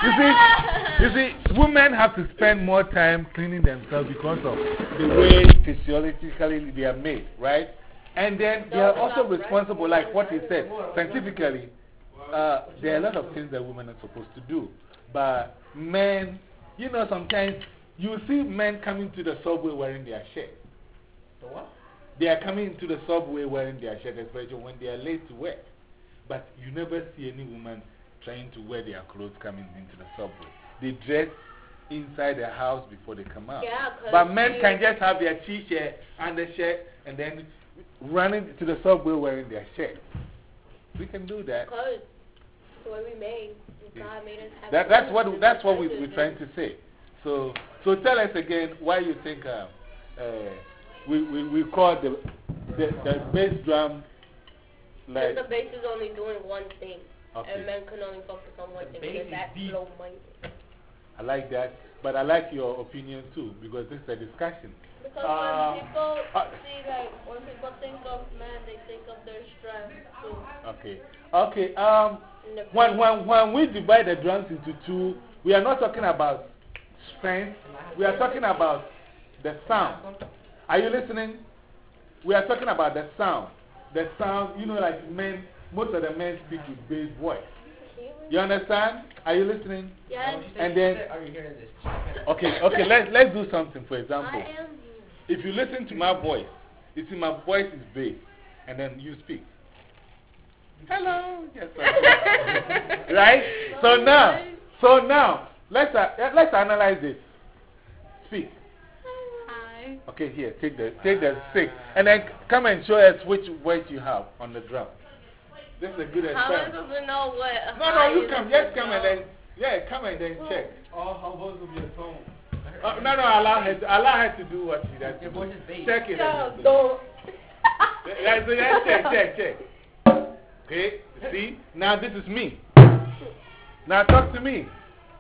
You see, women have to spend more time cleaning themselves because of the way physiologically they are made, right? And then they are also responsible, like what he said, scientifically. There are a lot of things that women are supposed to do. But men, you know, sometimes you see men coming to the subway wearing their shirt. The what? They are coming to the subway wearing their shirt, especially when they are late to work. But you never see any woman trying to wear their clothes coming into the subway. They dress inside the house before they come out. Yeah, but men can just have their t-shirt and the shirt and then running to the subway wearing their shirt. We can do that. Because the way we made, God made us have that's what we're trying to say. So tell us again why you think we call the bass drum like. Because the bass is only doing one thing. Okay. And men can only focus on one thing because that's slow minded. I like that, but I like your opinion too because this is a discussion. Because when people see, like, when people think of men, they think of their strength too. Okay. Okay. When we divide the drums into two, we are not talking about strength. We are talking about the sound. Are you listening? We are talking about the sound. The sound, you know, like men, most of the men speak with bass voice. You understand? Are you listening? Yes. And then, Are you hearing this? okay, let's do something. For example, if you listen to my voice, you see my voice is bass, and then you speak. Hello, yes, right? So now, let's analyze this. Speak. Hi. Okay, here, take the stick, and then come and show us which voice you have on the drum. This is a good How am I experiment. supposed to know what? No, you come, just come and then, come and then check. How supposed to be a tone? No, allow her to do what she does. Your voice is bass. Check it. Don't. Right, so just check. Okay, see? Now this is me. Now talk to me.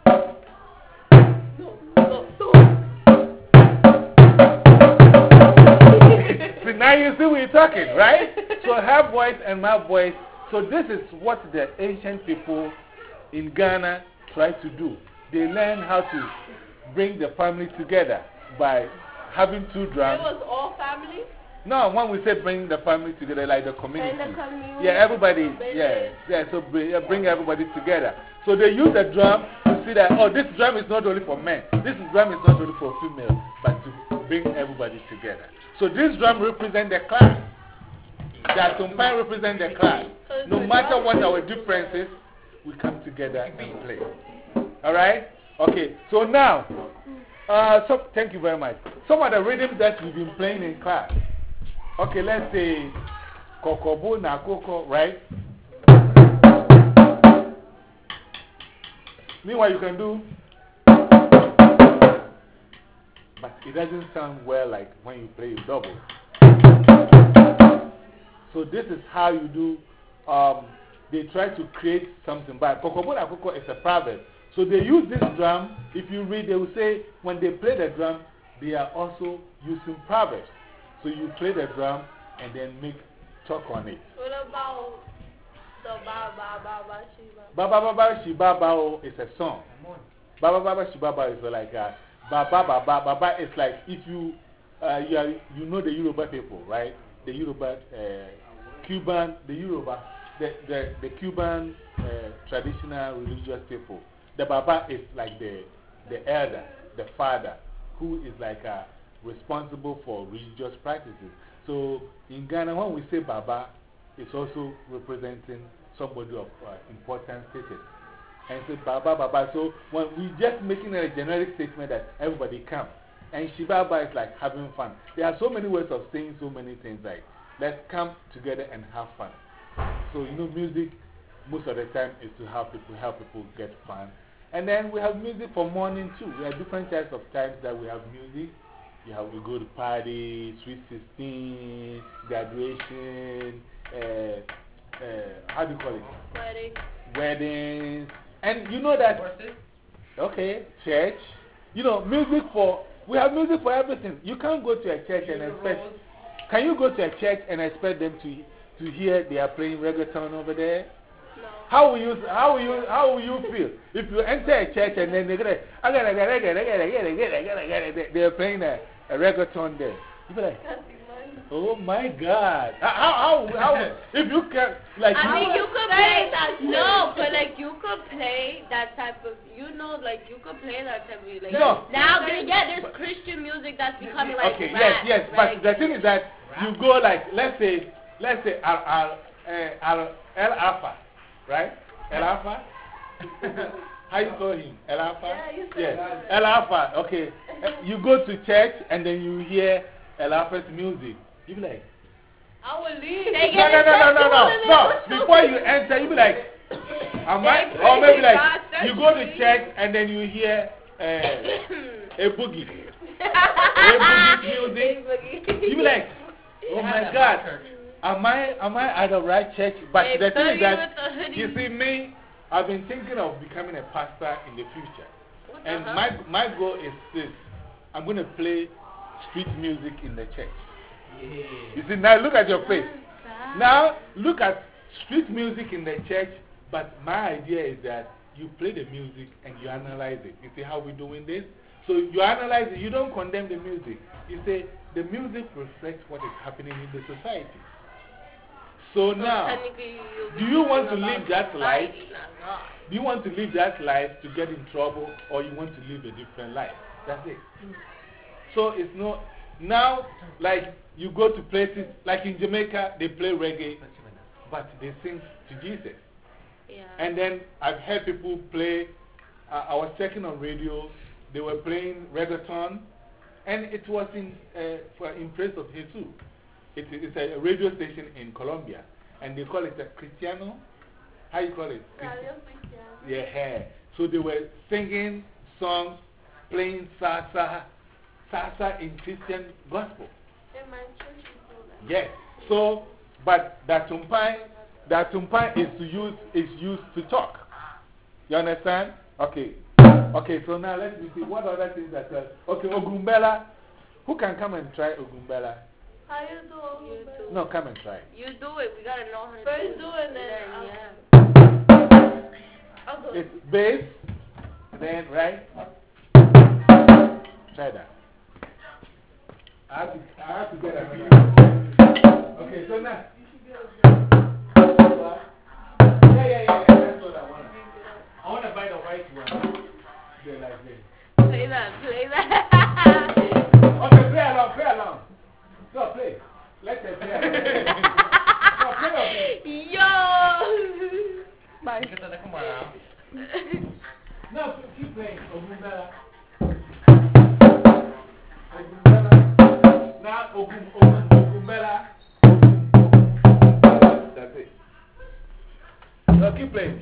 See, now you see we're talking, right? So her voice and my voice. So this is what the ancient people in Ghana try to do. They learn how to bring the family together by having two drums. It was all family? No, when we say bring the family together, like the community. And the community. Yeah, everybody. Yeah, so bring everybody together. So they use the drum to see that, oh, this drum is not only for men. This drum is not only for females, but to bring everybody together. So this drum represents the class. That Tumpai represents the class. No matter what our differences, we come together and play. Alright? Okay, so now, thank you very much. Some of the rhythms that we've been playing in class. Okay, let's say Kokobo na Koko, right? Meanwhile, you can do, but it doesn't sound well like when you play double. So this is how you do, they try to create something. But Kokobo na Koko is a proverb. So they use this drum. If you read, they will say when they play the drum, they are also using proverbs. So you play the drum and then make talk on it. What about the Ba Ba Ba Ba Shiba? Ba Ba Ba Ba Shiba Ba is a song. Ba Ba Ba Ba Shiba Ba is like Ba Ba Ba Ba Ba Ba is like if you know the Yoruba people, right? The Yoruba, Cuban, the Yoruba, the Cuban traditional religious people. The Baba is like the elder, the father, who is like responsible for religious practices. So in Ghana, when we say Baba, it's also representing somebody of important status. And say Baba, Baba. So when we just making a generic statement that everybody come. And Shibaba is like having fun. There are so many ways of saying so many things like, let's come together and have fun. So, you know, music, most of the time, is to help people get fun. And then we have music for mourning too. We have different types of times that we have music. We go to party, sweet 16, graduation, how do you call it? Weddings. And you know that, okay, church. You know, we have music for everything. You can't go to a church and expect, can you go to a church and expect them to hear they are playing reggaeton over there? No. how will you feel if you enter a church and then they're playing a reggaeton there? You be like, oh my God! How if you can like? I mean, you could play that. No, but like you could play that type of. You know, like you could play that type of music. Like, no. Now there's Christian music that's becoming like okay, rap, yes, but the thing is that you go like let's say El Alpha, right? El Alpha. How you call him? El Alpha? Yeah, you said yes. El Alpha. Okay. You go to church and then you hear El Alpha's music. You be like, I will leave. no. Before you enter, you be like, or maybe like you go to church and then you hear a boogie. A boogie music. You be like, oh my God. Am I at the right church? But the thing is that, you see, me, I've been thinking of becoming a pastor in the future. And my goal is this. I'm going to play street music in the church. Yeah. You see, now look at your face. Now, look at street music in the church, but my idea is that you play the music and you analyze it. You see how we're doing this? So you analyze it. You don't condemn the music. You say, the music reflects what is happening in the society. So now, do you want to live that life? Do you want to live that life to get in trouble, or you want to live a different life? That's it. So it's not, now, like you go to places, like in Jamaica, they play reggae, but they sing to Jesus. Yeah. And then I've heard people play, I was checking on radio, they were playing reggaeton, and it was in praise of Jesus. It's a radio station in Colombia, and they call it a Cristiano. How you call it? Yeah. So they were singing songs, playing salsa in Christian gospel. In my church, we do that. Yes. So, but that tumpai is used to talk. You understand? Okay. Okay. So now let me see what other things that. Okay, Ogumbela. Who can come and try Ogumbela? How you do? No, come and try. You do it. We gotta know how to First do do it. it, then I'll do it. It's bass, then right? Try that. I have to get a video. Okay, so now. Yeah. That's what I want. I want to buy the white one. They're like this. Play that. Okay, play along. Go play. Let's play along. Go play. Yo! Bye. No, keep playing. Ogumbela. Now, Ogumbela. That's it. No, keep playing.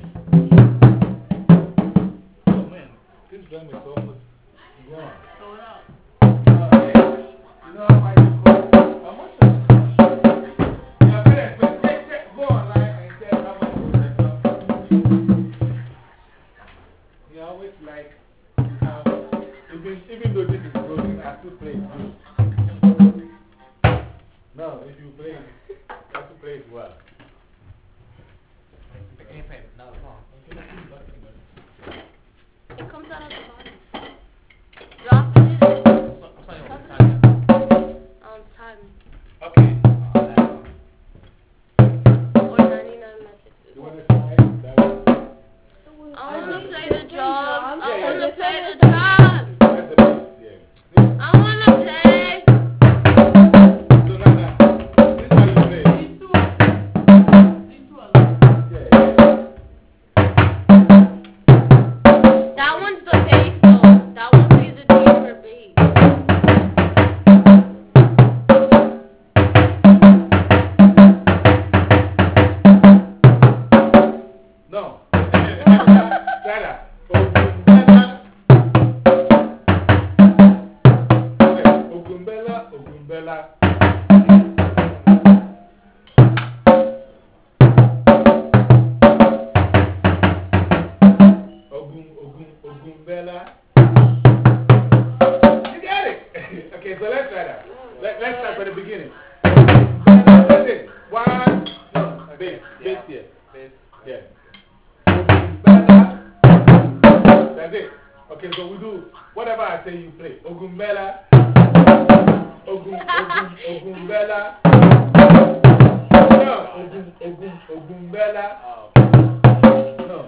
Oh man, this drum is almost gone. Throw it out. You know how much it costs? How much does it cost? Yeah, check. Go online and check how much it costs. You always like, even though this is broken, I still play it good. No, if you play it, you have to play it well. It comes out of the bottom. Drop it. Time. Okay. Or 99 messages. You want to try it? I want to play the drums. I Yeah. want to play the drums. That's the bass, yeah. I want to play. So now, this is how you play. Yeah. That one's the bass though. That one plays a deeper bass. No. Sarah. Ogumbela. Okay. Ogumbela. Ogumbela. You got it. Okay, so let's try that. Let's start from the beginning. That's it. One. No, bass here. Yeah. That's it. Okay, so we do whatever I say you play. Ogumbela. Ogumbela. No, Ogumbela. No,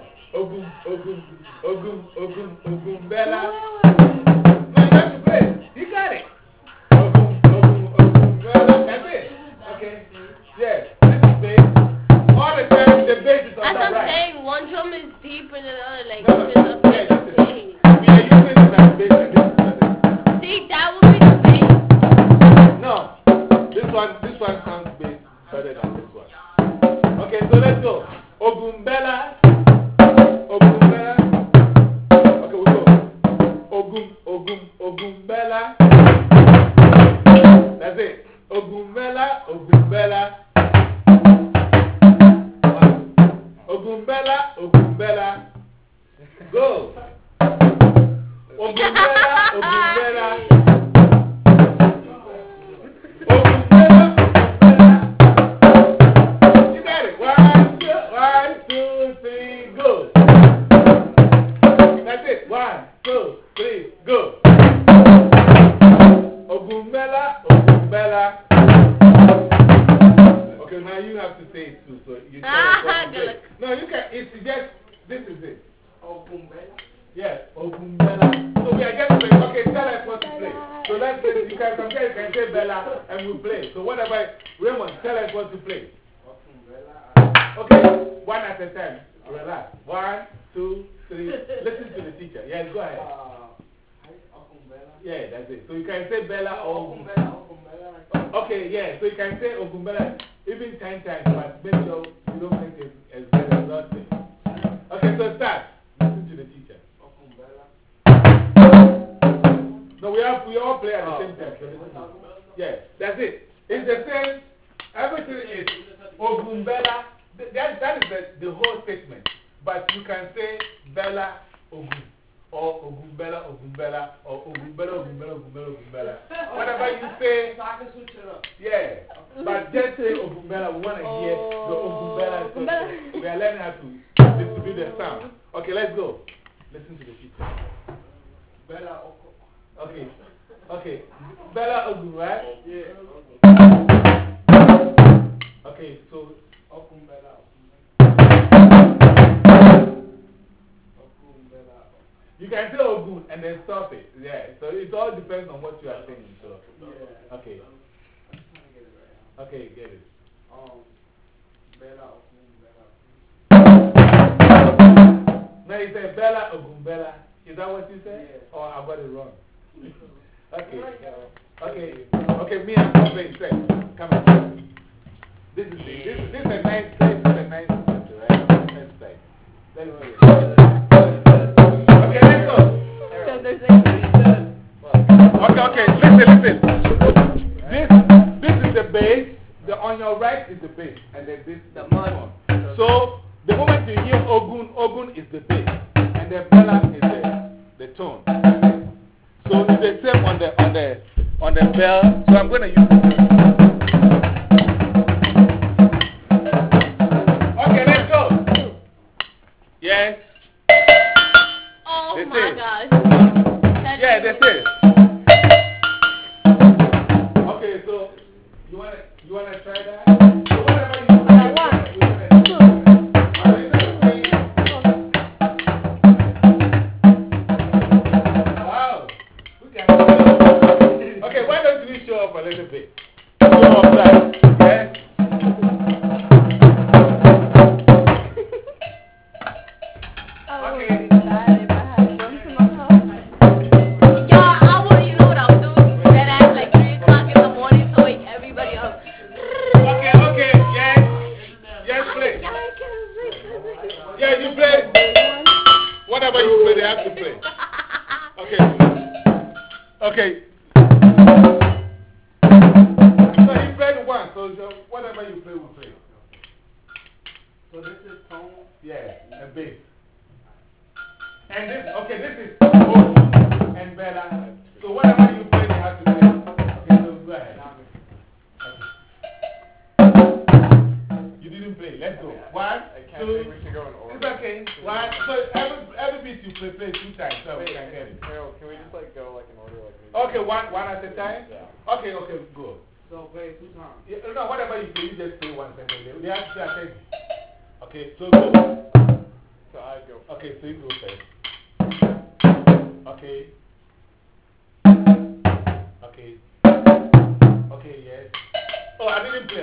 Ogumbela. No, you have to play. You got it. Ogumbela. That's it. Okay. Yeah, this is bass. All the time the bass is on As the I'm right. saying, one drum is deep and another like No, it's up yeah, the this is. bass. We are using it as bass and this is as it. See, that would be the bass. No, this one sounds bass better than this one. Okay, so let's go. Ogumbela. Ogumbela. Okay, we go. Ogumbela. That's it. Ogumbela. Ogumbela. Ogumbela. Go. Ogumbela. Ogumbela. You got it. 1, 2, 3, go. That's it. 1, 2, 3, go. Ogumbela. Okay, now you have to say it too. So you tell us what to say. No, you can. It's just, this is it. Ogumbela. Yes, Ogumbela. So we are just playing. Okay, tell us what to play. So let's say, you can say Bella and we play. So whatever, Raymond, tell us what to play. Okay, one at a time. Relax. 1, 2, 3. Listen to the teacher. Yes, go ahead. Yeah, that's it. So you can say Bella or Ogumbela. Okay, yeah. So you can say Ogumbela even 10 times, but maybe you don't think it's as good as that thing. Okay, so start. Listen to the teacher. No, we all play at the same time. So yeah, that's it. It's the same. Everything is Ogumbela. That is the whole statement. But you can say Bella Ogun. Or Ogumbela, or Ogumbela. Whatever you say. Yeah. But just say Ogumbela. We want to hear the Ogumbela. So we are learning how to distribute the sound. Okay, let's go. Listen to the teacher. Bella Ogun. Okay. Okay. Bella Ogun, right? Yeah. Okay, so Ogumbela. You can say Ogun and then stop it. Yeah. So it all depends on what you are saying. So, yeah. Okay. Okay, get it. Bella Ogun. No, you say Bella Ogumbela. Is that what you said? Yeah. Or I got it wrong? Okay. Okay. Okay, me and Papa instead. Come on. This is a nice place. This is a nice place, right? Next slide. Let me see. Okay, let's go. Okay, listen. This is the bass. On your right is the bass. And then this is the one. So, the moment you hear Ogun is the bass. And the Bella is the tone. So, it's the same on the bell. So, I'm going to use the bell. Okay, let's go. Yes. Oh that's my it. gosh. Yeah, that's it. Okay, so you wanna try that? So whatever you play, wow. Okay, why don't we show up a little bit? Show off that. Yeah? Okay. Whatever you play, they have to play. Okay. Okay. So you played one, so whatever you play, we'll play. So this is tone, yeah, and bass. And this, okay, this is Ogun and Bella. So whatever you play, they have to play. Okay, so go ahead. You didn't play. Let's go. 1, 2. It's okay. 1. So every piece you play 2 times so we can get it. Harold, can we just like go like in order like maybe? Okay, one at a time? Yeah. Okay, go. So play 2 times. Yeah, no, whatever you play, you just play once and then they have to say attention. Okay, so go. So I go. Okay, so you go first. Okay. Okay. Okay, yes. Oh, I didn't play.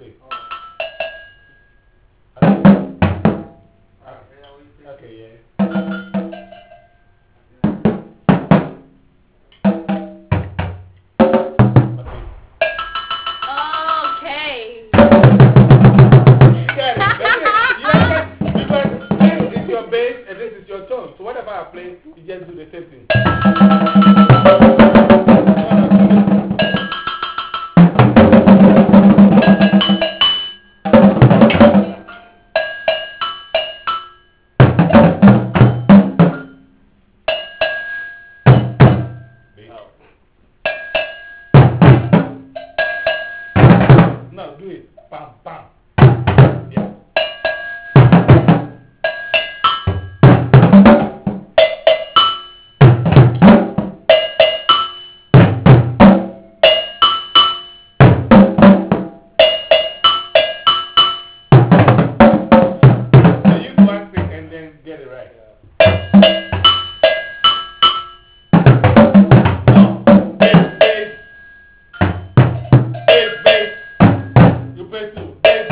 Okay, yes. Okay. Because this is your bass and this is your tone. So whatever I play, you just do the same thing. No, do it. Bam, bam. Yeah. So you do one thing and then get it right. No, bass. Bass. You play 2. Bass.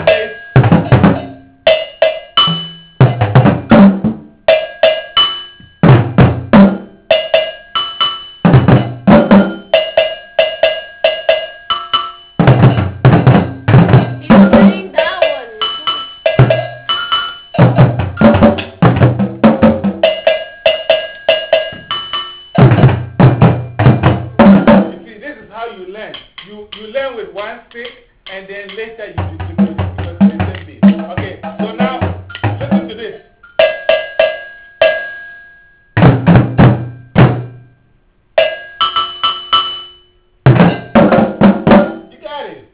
He's playing that one. You see, this is how you learn. You learn with one stick and then later you distribute it because it's the same beat. Okay, so now listen to this. You got it.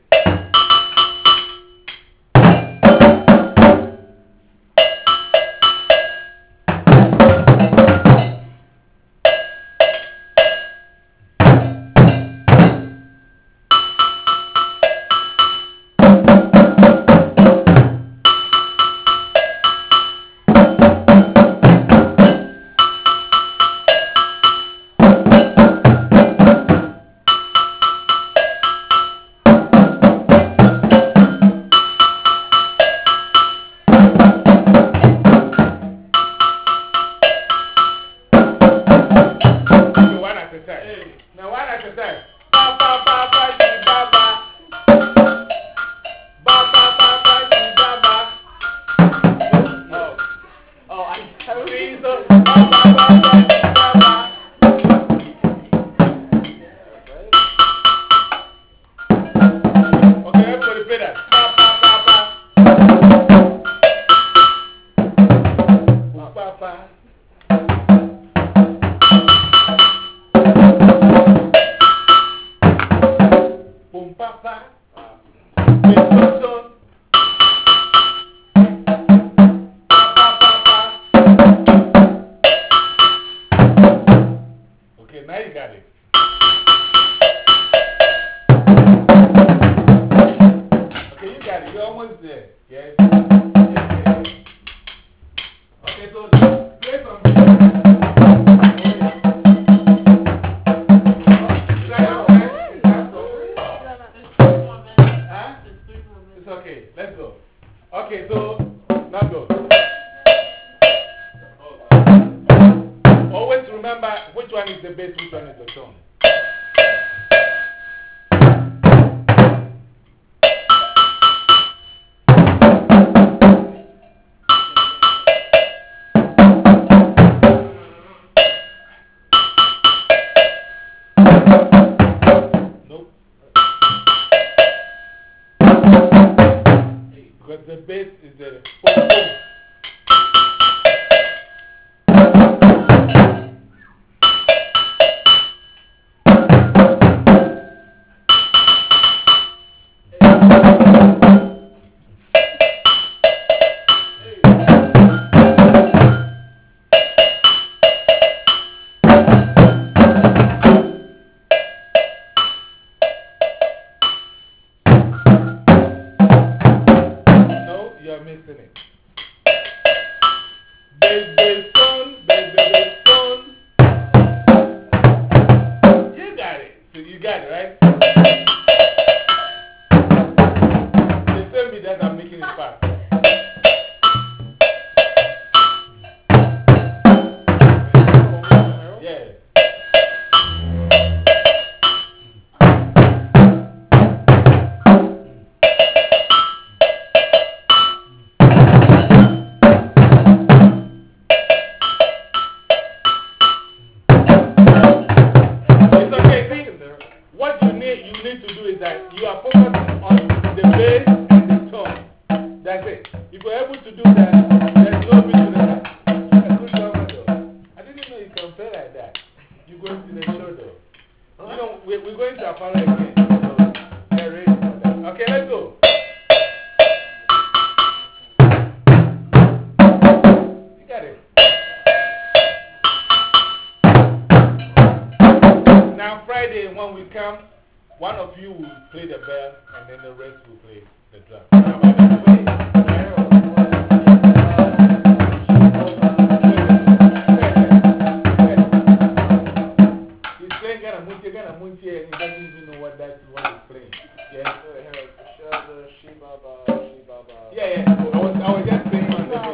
Okay, one at a time. Now one at a time. Ba ba ba ba dee ba ba. Ba ba ba ba dee ba ba. Oh, I See, so ba ba ba ba dee ba ba. Okay, everybody play that. Ba ba ba ba. Ba ba ba. Boom pa pa. Instruction. Pa pa pa pa. Okay, now you got it. Okay, you got it. You're almost there. Yes. Okay, so play something. It's okay. Let's go. Okay, so now go. Always remember which one is the bass, which one is the tone. Nope. Because the bass is the boom, boom. got it, right? The same beat that I'm making it fast. Yeah. It's okay, see, what you need to do is that you are focusing on the bass and the tone. That's it. If you're able to do that, there's no reason that. You're a good drummer, though. I didn't know you can play like that. You're going to the show, though. You know, we're going to Apollo again. So, get ready for that. Okay, let's go. You got it. Now, Friday, when we come, one of you will play the bell, and then the rest will play the drum. How about that? He's playing Ganamunti, and he doesn't even know what he's playing. Yeah? Yeah, yeah. I was just playing on the bass.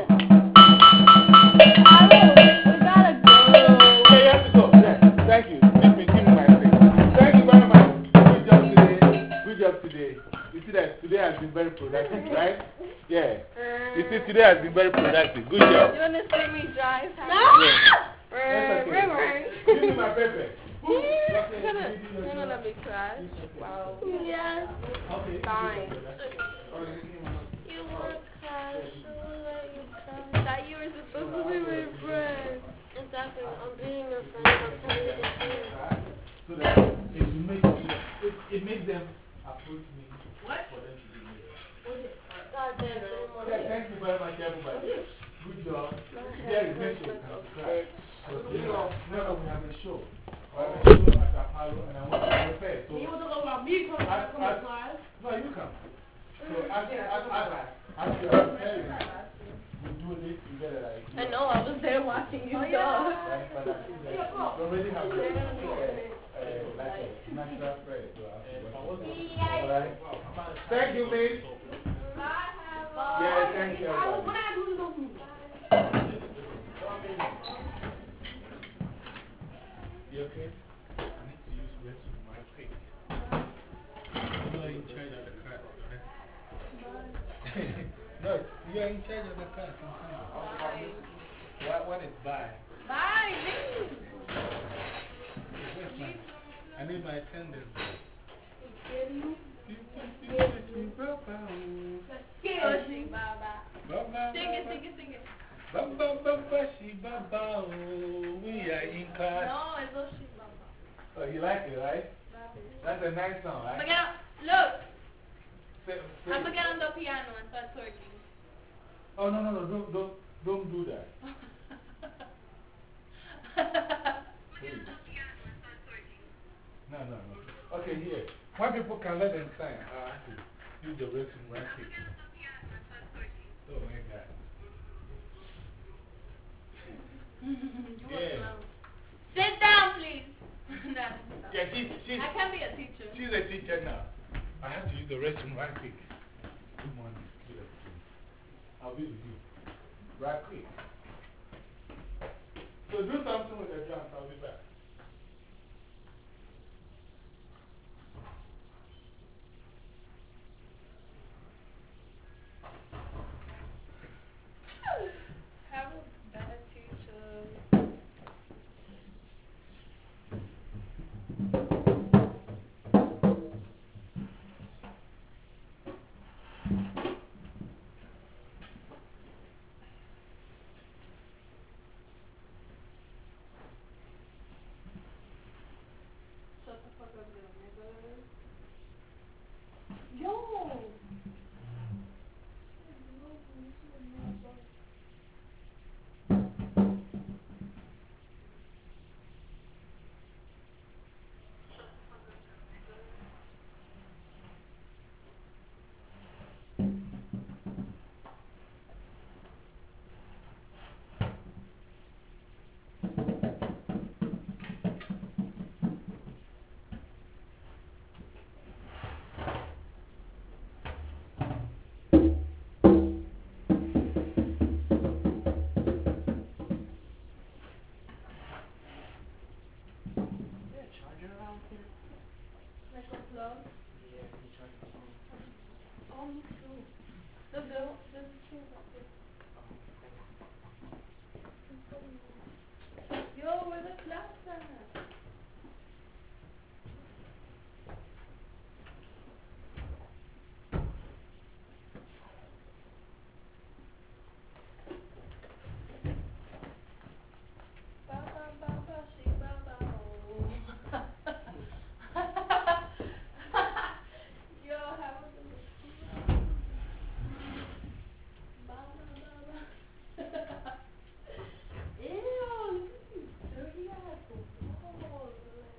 We gotta go. Okay, you have to go. Yeah, thank you. Give me my space. Thank you very much. Good job today. Good job today. You see that today has been very productive, right? Yeah. You see, today has been very productive. Good job. You wanna see me drive? No! That's okay. Give me my paper. You're gonna let me crash? Wow. Yes. Okay. Fine. You want crash, so we'll let you crash. That you were supposed to be my friend. Exactly. I'm being your friend. I'm telling you the truth. So that it makes them approach me. What? For them to be me. God damn it. Okay, thank you very much, everybody. Good job. There is no show. No, we have a show. We have a show at Apollo, and I want to prepare. So, You want to go about me coming to class? no, you come. So, as you are preparing, we do this together. Like, I know, I was there watching you. right? But I think that you already have like a natural prayer. Alright? Thank you, mate. Yeah, thank you. You okay? I need to use restroom right quick. You are in charge of the car, right? No, you are in charge of the car. What is bye? Bye. I need my attendance. Sing it. Baba, she baba, we are in class. No, it's Oshi Baba. Oh, you like it, right? That's a nice song, right? Look, Say, I'm going to get on the piano and start twerking. oh, no, don't do that. Please. No. Okay, here. When people can let them sign, I have to use the restroom right quick. Oh, my God. Yeah. Sit down, please. No. Yeah, she's I can be a teacher. She's a teacher now. I have to use the restroom right quick. Good morning. Good afternoon. I'll be with you. Right quick. So do something with the drums. I'll be back. Have a better teacher. Like a plug? Yeah, he tried to phone. Oh, me too. There's a chair back there. Yo, where the flags at? Ba ba ba ba she ba ba oh. Yo, how was it? Ba ba ba ba. Ew, look at these dirty ass balls.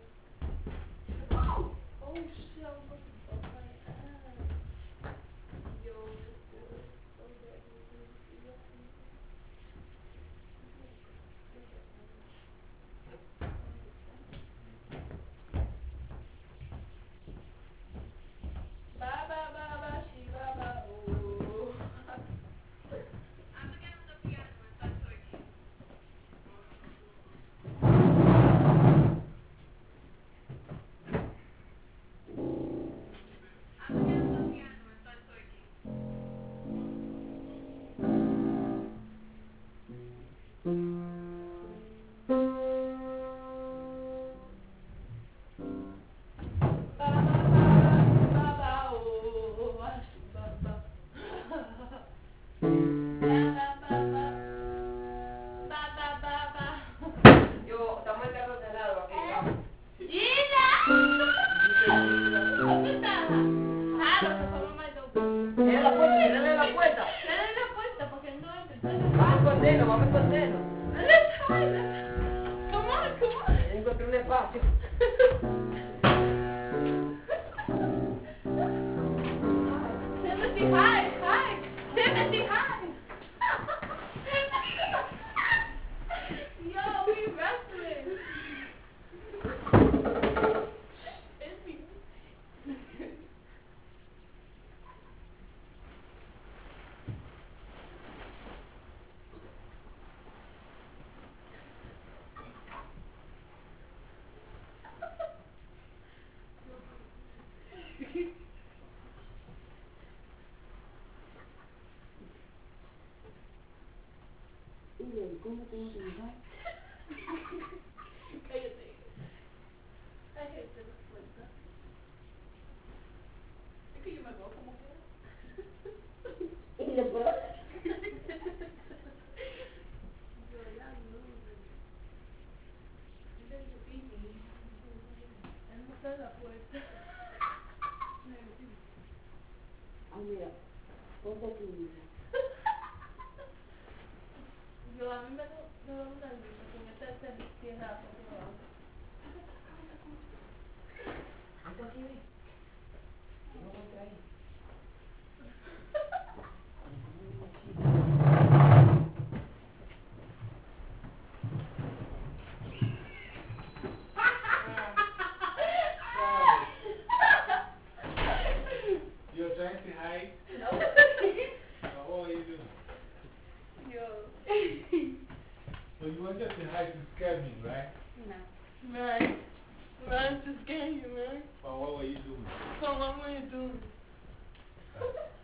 Oh shit, I'm about to bust my ass. Yo, this boy is so dirty. Ba ba ba ba she ba ba oh. Ba ba ba ba oh, ba she ba ba. Ba ba ba ba. Ba ba ba ba. Yo, estamos en carro cerrado aquí, vamos. Gina! ¿Dónde está? Ah, lo que fue mamá y todo. Cierra la puerta, cierra la puerta. Dale la puerta porque no entra. Vamos a escondernos, vamos a escondernos. Let's hide. Come on, come on. Encontré un espacio. Timothy, hide, hide. Timothy, hide. Yo, we wrestling. ¿Cómo tengo que llegar? Cállate. Hay gente en la puerta. Es que yo me veo como que. ¿Y después? Yo ya no. There's a baby. Él no está en la puerta. Ah, mira, ponte aquí, mira. Yo a mí me da una risa con este tierrazo que va. Ponte aquí, ve. No ponte ahí. You're trying to hide? No. What were you doing? Yo. So you wanted to hide to scare me, right? No. Man. Man, to scare you, man. Or what were you doing? So what were you doing?